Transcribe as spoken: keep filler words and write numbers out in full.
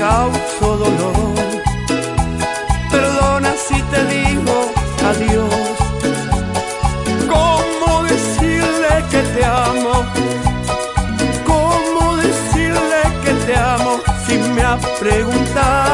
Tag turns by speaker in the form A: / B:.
A: causo dolor. Perdona si te digo adiós. ¿Cómo decirle que te amo? ¿Cómo decirle que te amo si me has preguntado?